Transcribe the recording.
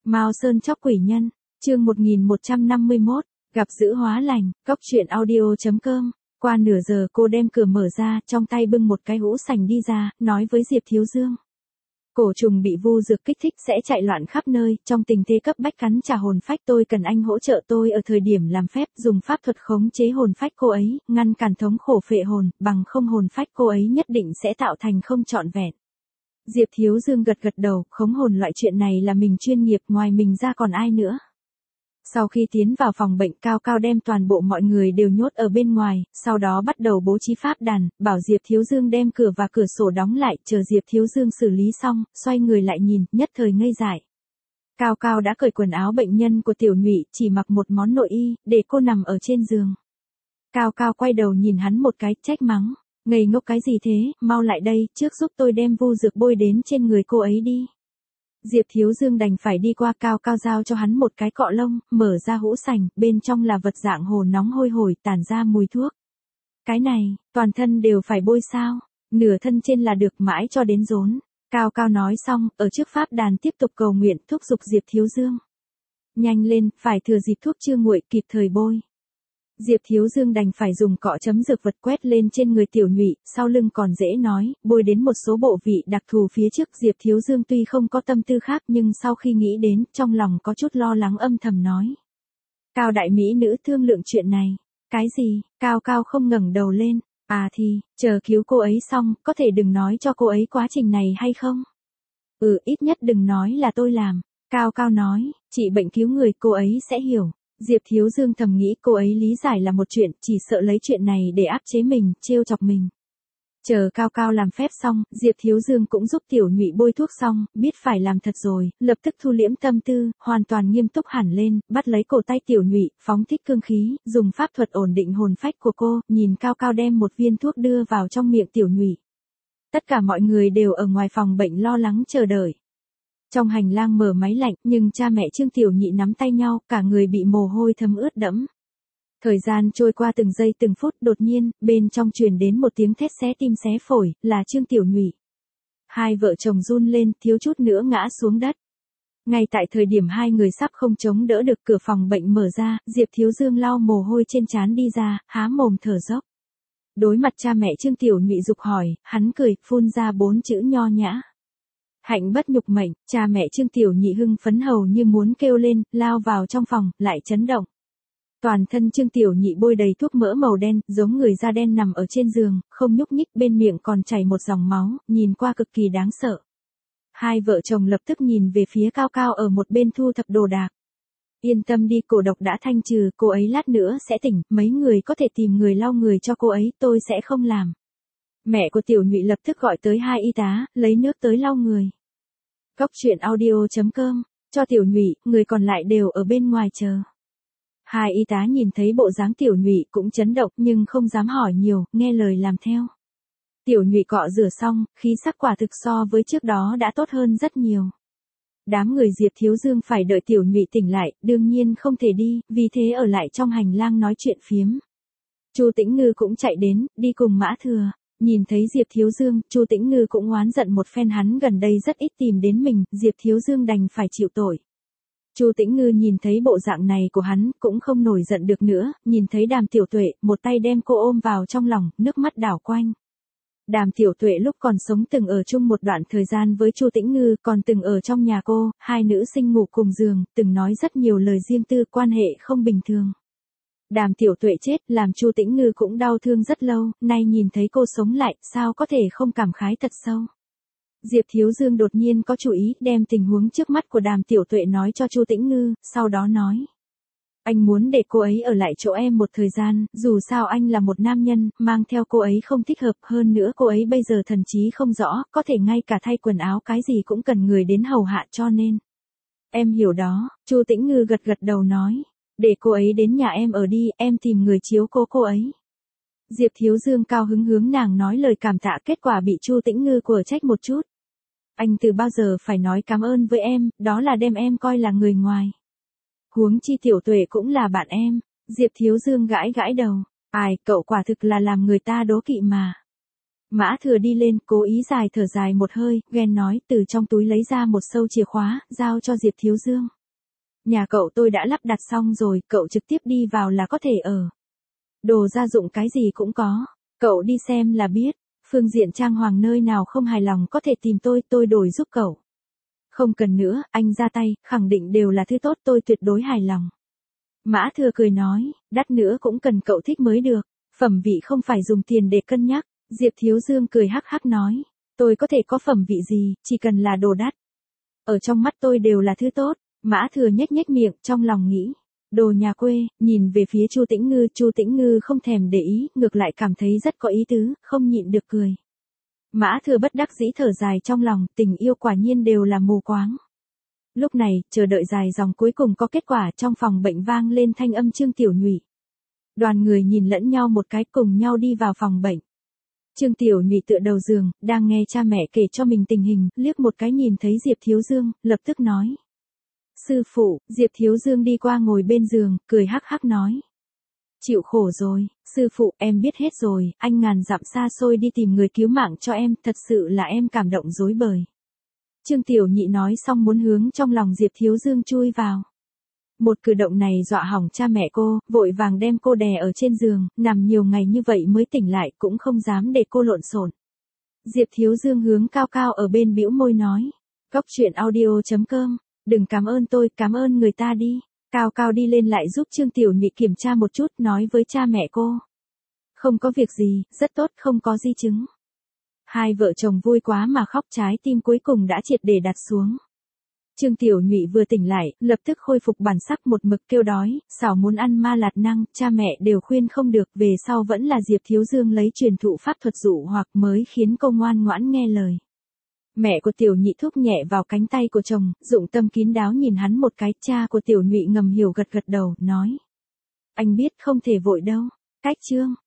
Mao Sơn chóc quỷ nhân, chương 1151, gặp dữ hóa lành, cóc truyện audio.com. Qua nửa giờ cô đem cửa mở ra, trong tay bưng một cái hũ sành đi ra, nói với Diệp Thiếu Dương. Cổ trùng bị vu dược kích thích sẽ chạy loạn khắp nơi, trong tình thế cấp bách cắn trả hồn phách, tôi cần anh hỗ trợ tôi ở thời điểm làm phép, dùng pháp thuật khống chế hồn phách cô ấy, ngăn cản thống khổ phệ hồn, bằng không hồn phách cô ấy nhất định sẽ tạo thành không trọn vẹn. Diệp Thiếu Dương gật gật đầu, khống hồn loại chuyện này là mình chuyên nghiệp, ngoài mình ra còn ai nữa. Sau khi tiến vào phòng bệnh, Cao Cao đem toàn bộ mọi người đều nhốt ở bên ngoài, sau đó bắt đầu bố trí pháp đàn, bảo Diệp Thiếu Dương đem cửa và cửa sổ đóng lại, chờ Diệp Thiếu Dương xử lý xong, xoay người lại nhìn, nhất thời ngây dại. Cao Cao đã cởi quần áo bệnh nhân của Tiểu Nhụy, chỉ mặc một món nội y, để cô nằm ở trên giường. Cao Cao quay đầu nhìn hắn một cái, trách mắng, ngây ngốc cái gì thế, mau lại đây, trước giúp tôi đem vu dược bôi đến trên người cô ấy đi. Diệp Thiếu Dương đành phải đi qua, Cao Cao giao cho hắn một cái cọ lông, mở ra hũ sành, bên trong là vật dạng hồ nóng hôi hổi, tản ra mùi thuốc. Cái này, toàn thân đều phải bôi sao? Nửa thân trên là được, mãi cho đến rốn. Cao Cao nói xong, ở trước pháp đàn tiếp tục cầu nguyện, thúc giục Diệp Thiếu Dương. Nhanh lên, phải thừa dịp thuốc chưa nguội, kịp thời bôi. Diệp Thiếu Dương đành phải dùng cọ chấm dược vật quét lên trên người Tiểu Nhụy, sau lưng còn dễ nói, bôi đến một số bộ vị đặc thù phía trước. Diệp Thiếu Dương tuy không có tâm tư khác nhưng sau khi nghĩ đến, trong lòng có chút lo lắng, âm thầm nói. Cao đại mỹ nữ thương lượng chuyện này. Cái gì? Cao Cao không ngẩng đầu lên. À thì, chờ cứu cô ấy xong, có thể đừng nói cho cô ấy quá trình này hay không? Ít nhất đừng nói là tôi làm. Cao Cao nói, trị bệnh cứu người cô ấy sẽ hiểu. Diệp Thiếu Dương thầm nghĩ cô ấy lý giải là một chuyện, chỉ sợ lấy chuyện này để áp chế mình, trêu chọc mình. Chờ Cao Cao làm phép xong, Diệp Thiếu Dương cũng giúp Tiểu Nhụy bôi thuốc xong, biết phải làm thật rồi, lập tức thu liễm tâm tư, hoàn toàn nghiêm túc hẳn lên, bắt lấy cổ tay Tiểu Nhụy, phóng thích cương khí, dùng pháp thuật ổn định hồn phách của cô, nhìn Cao Cao đem một viên thuốc đưa vào trong miệng Tiểu Nhụy. Tất cả mọi người đều ở ngoài phòng bệnh lo lắng chờ đợi. Trong hành lang mở máy lạnh, nhưng cha mẹ Trương Tiểu Nhị nắm tay nhau, cả người bị mồ hôi thấm ướt đẫm. Thời gian trôi qua từng giây từng phút, đột nhiên, bên trong truyền đến một tiếng thét xé tim xé phổi, là Trương Tiểu Nhụy. Hai vợ chồng run lên, thiếu chút nữa ngã xuống đất. Ngay tại thời điểm hai người sắp không chống đỡ được, cửa phòng bệnh mở ra, Diệp Thiếu Dương lau mồ hôi trên trán đi ra, há mồm thở dốc. Đối mặt cha mẹ Trương Tiểu Nhụy giục hỏi, hắn cười, phun ra 4 chữ nho nhã. Hạnh bất nhục mệnh. Cha mẹ Trương Tiểu Nhị hưng phấn hầu như muốn kêu lên, lao vào trong phòng, lại chấn động. Toàn thân Trương Tiểu Nhị bôi đầy thuốc mỡ màu đen, giống người da đen nằm ở trên giường, không nhúc nhích, bên miệng còn chảy một dòng máu, nhìn qua cực kỳ đáng sợ. Hai vợ chồng lập tức nhìn về phía Cao Cao ở một bên thu thập đồ đạc. Yên tâm đi, cổ độc đã thanh trừ, cô ấy lát nữa sẽ tỉnh, mấy người có thể tìm người lau người cho cô ấy, tôi sẽ không làm. Mẹ của Tiểu Nhụy lập tức gọi tới 2 y tá, lấy nước tới lau người. Cóc truyện audio.com, cho Tiểu Nhụy, người còn lại đều ở bên ngoài chờ. 2 y tá nhìn thấy bộ dáng Tiểu Nhụy cũng chấn động nhưng không dám hỏi nhiều, nghe lời làm theo. Tiểu Nhụy cọ rửa xong, khí sắc quả thực so với trước đó đã tốt hơn rất nhiều. Đám người Diệp Thiếu Dương phải đợi Tiểu Nhụy tỉnh lại, đương nhiên không thể đi, vì thế ở lại trong hành lang nói chuyện phiếm. Chu Tĩnh Ngư cũng chạy đến, đi cùng Mã Thừa. Nhìn thấy Diệp Thiếu Dương, Chu Tĩnh Ngư cũng oán giận một phen, hắn gần đây rất ít tìm đến mình, Diệp Thiếu Dương đành phải chịu tội. Chu Tĩnh Ngư nhìn thấy bộ dạng này của hắn, cũng không nổi giận được nữa, nhìn thấy Đàm Tiểu Tuệ, một tay đem cô ôm vào trong lòng, nước mắt đảo quanh. Đàm Tiểu Tuệ lúc còn sống từng ở chung một đoạn thời gian với Chu Tĩnh Ngư, còn từng ở trong nhà cô, hai nữ sinh ngủ cùng giường, từng nói rất nhiều lời riêng tư, quan hệ không bình thường. Đàm Tiểu Tuệ chết, làm Chu Tĩnh Ngư cũng đau thương rất lâu, nay nhìn thấy cô sống lại, sao có thể không cảm khái thật sâu. Diệp Thiếu Dương đột nhiên có chủ ý, đem tình huống trước mắt của Đàm Tiểu Tuệ nói cho Chu Tĩnh Ngư, sau đó nói. Anh muốn để cô ấy ở lại chỗ em một thời gian, dù sao anh là một nam nhân, mang theo cô ấy không thích hợp, hơn nữa cô ấy bây giờ thần trí không rõ, có thể ngay cả thay quần áo cái gì cũng cần người đến hầu hạ, cho nên. Em hiểu đó, Chu Tĩnh Ngư gật gật đầu nói. Để cô ấy đến nhà em ở đi, em tìm người chiếu cố cô ấy. Diệp Thiếu Dương cao hứng hướng nàng nói lời cảm tạ, kết quả bị Chu Tĩnh Ngư của trách một chút. Anh từ bao giờ phải nói cảm ơn với em, đó là đem em coi là người ngoài. Huống chi Tiểu Tuệ cũng là bạn em. Diệp Thiếu Dương gãi gãi đầu. Ai, cậu quả thực là làm người ta đố kỵ mà. Mã Thừa đi lên, cố ý thở dài một hơi, ghen nói, từ trong túi lấy ra một sâu chìa khóa, giao cho Diệp Thiếu Dương. Nhà cậu tôi đã lắp đặt xong rồi, cậu trực tiếp đi vào là có thể ở. Đồ gia dụng cái gì cũng có, cậu đi xem là biết, phương diện trang hoàng nơi nào không hài lòng có thể tìm tôi đổi giúp cậu. Không cần nữa, anh ra tay, khẳng định đều là thứ tốt, tôi tuyệt đối hài lòng. Mã Thừa cười nói, đắt nữa cũng cần cậu thích mới được, phẩm vị không phải dùng tiền để cân nhắc. Diệp Thiếu Dương cười hắc hắc nói, tôi có thể có phẩm vị gì, chỉ cần là đồ đắt. Ở trong mắt tôi đều là thứ tốt. Mã Thừa nhếch nhếch miệng, trong lòng nghĩ, đồ nhà quê. Nhìn về phía Chu Tĩnh Ngư không thèm để ý, ngược lại cảm thấy rất có ý tứ, không nhịn được cười. Mã Thừa bất đắc dĩ thở dài trong lòng, tình yêu quả nhiên đều là mù quáng. Lúc này, chờ đợi dài dòng cuối cùng có kết quả, trong phòng bệnh vang lên thanh âm Trương Tiểu Nhụy. Đoàn người nhìn lẫn nhau một cái, cùng nhau đi vào phòng bệnh. Trương Tiểu Nhụy tựa đầu giường, đang nghe cha mẹ kể cho mình tình hình, liếc một cái nhìn thấy Diệp Thiếu Dương, lập tức nói. Sư phụ. Diệp Thiếu Dương đi qua ngồi bên giường, cười hắc hắc nói. Chịu khổ rồi, sư phụ, em biết hết rồi, anh ngàn dặm xa xôi đi tìm người cứu mạng cho em, thật sự là em cảm động rối bời. Trương Tiểu Nhị nói xong muốn hướng trong lòng Diệp Thiếu Dương chui vào. Một cử động này dọa hỏng cha mẹ cô, vội vàng đem cô đè ở trên giường, nằm nhiều ngày như vậy mới tỉnh lại, cũng không dám để cô lộn xộn. Diệp Thiếu Dương hướng cao cao ở bên bĩu môi nói. Coctruyện.audio.com, đừng cảm ơn tôi, cảm ơn người ta đi. Cao cao đi lên lại giúp Trương Tiểu Nhị kiểm tra một chút, nói với cha mẹ cô. Không có việc gì, rất tốt, không có di chứng. Hai vợ chồng vui quá mà khóc, trái tim cuối cùng đã triệt để đặt xuống. Trương Tiểu Nhụy vừa tỉnh lại, lập tức khôi phục bản sắc, một mực kêu đói, xảo muốn ăn ma lạt năng, cha mẹ đều khuyên không được, về sau vẫn là Diệp Thiếu Dương lấy truyền thụ pháp thuật dụ hoặc mới khiến cô ngoan ngoãn nghe lời. Mẹ của Tiểu Nhị thúc nhẹ vào cánh tay của chồng, dụng tâm kín đáo nhìn hắn một cái, cha của Tiểu Nhụy ngầm hiểu gật gật đầu, nói. Anh biết không thể vội đâu, cách chương.